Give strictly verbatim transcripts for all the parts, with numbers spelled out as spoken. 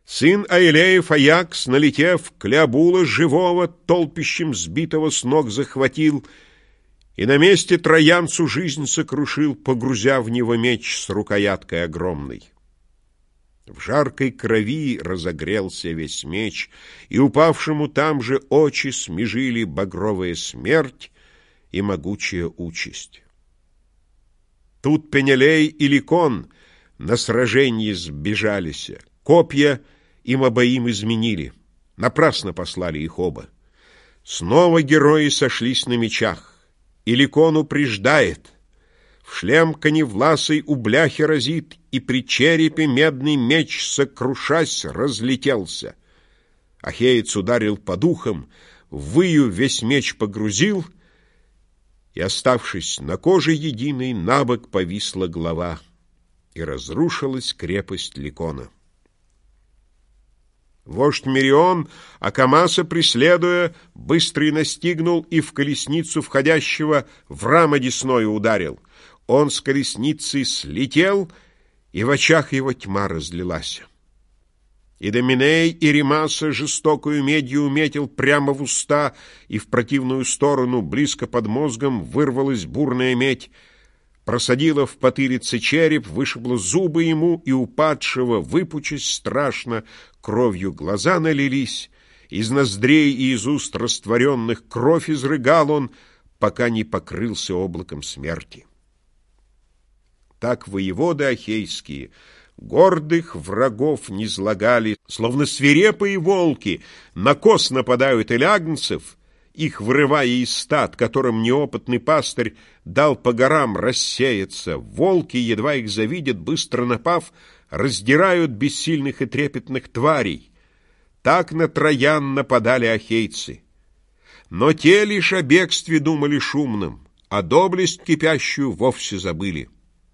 Сын Аилеев Аякс, налетев, Клеобула живого толпищем сбитого с ног захватил и на месте троянцу жизнь сокрушил, погрузя в него меч с рукояткой огромной. В жаркой крови разогрелся весь меч, и упавшему там же очи смежили багровая смерть и могучая участь. Тут Пенелей и Ликон на сражении сбежались, копья им обоим изменили, напрасно послали их оба. Снова герои сошлись на мечах, и Ликон упреждает, в шлем коневласый у бляхи разит, и при черепе медный меч, сокрушась, разлетелся. Ахеец ударил по духам, ввыю весь меч погрузил, и, оставшись на коже единой, набок повисла голова, и разрушилась крепость Ликона. Вождь Мерион, Акамаса преследуя, быстрый настигнул и в колесницу входящего в рамо десною ударил. Он с колесницы слетел, и в очах его тьма разлилась. Идоминей Иримаса жестокую медью уметил прямо в уста, и в противную сторону, близко под мозгом, вырвалась бурная медь, просадила в потылице череп, вышибла зубы ему, и упадшего, выпучась страшно, кровью глаза налились, из ноздрей и из уст растворенных кровь изрыгал он, пока не покрылся облаком смерти. Так воеводы ахейские гордых врагов низлагали, словно свирепые волки, на коз нападают или агнцев, их вырывая из стад, которым неопытный пастырь дал по горам рассеяться. Волки, едва их завидят, быстро напав, раздирают бессильных и трепетных тварей. Так на Троян нападали ахейцы. Но те лишь о бегстве думали шумным, а доблесть кипящую вовсе забыли.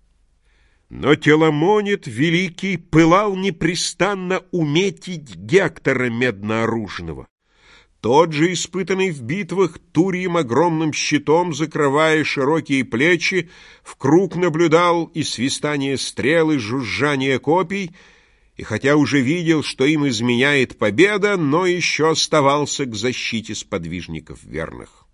Но Теламонид великий пылал непрестанно уметить Гектора меднооружного. Тот же, испытанный в битвах, Турьем огромным щитом, закрывая широкие плечи, в круг наблюдал и свистание стрел, и жужжание копий, и хотя уже видел, что им изменяет победа, но еще оставался к защите сподвижников верных.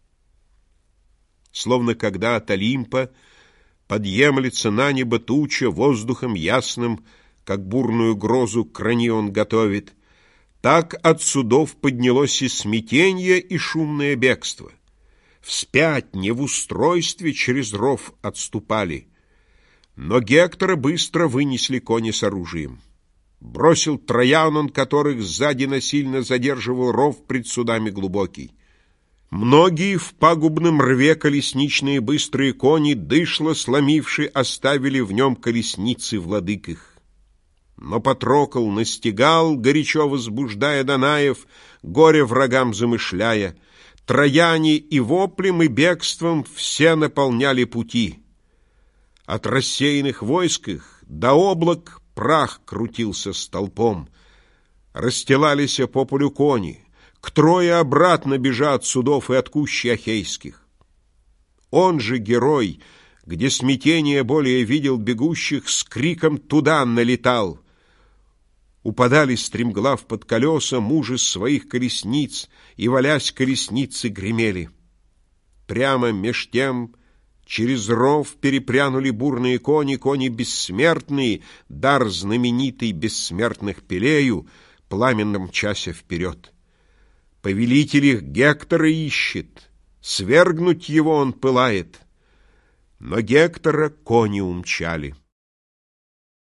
Словно когда от Олимпа подъемлется на небо туча воздухом ясным, как бурную грозу к рани он готовит, так от судов поднялось и смятенье, и шумное бегство. Вспять, не в устройстве, через ров отступали. Но Гектора быстро вынесли кони с оружием. Бросил Троян он, которых сзади насильно задерживал ров пред судами глубокий. Многие в пагубном рве колесничные быстрые кони, дышло сломивши, оставили в нем колесницы владык их. Но Патрокл настигал, горячо возбуждая Данаев, горе врагам замышляя. Трояне и воплем, и бегством все наполняли пути. От рассеянных войск их до облак прах крутился столпом. Расстилались по полю кони, к Трое обратно бежат судов и от кущи ахейских. Он же герой, где смятение более видел бегущих, с криком туда налетал. Упадали стремглав под колеса мужи своих колесниц, и, валясь, колесницы гремели. Прямо меж тем через ров перепрянули бурные кони, кони бессмертные, дар знаменитый бессмертных Пелею, пламенном часе вперед. Повелитель их Гектора ищет, свергнуть его он пылает, но Гектора кони умчали.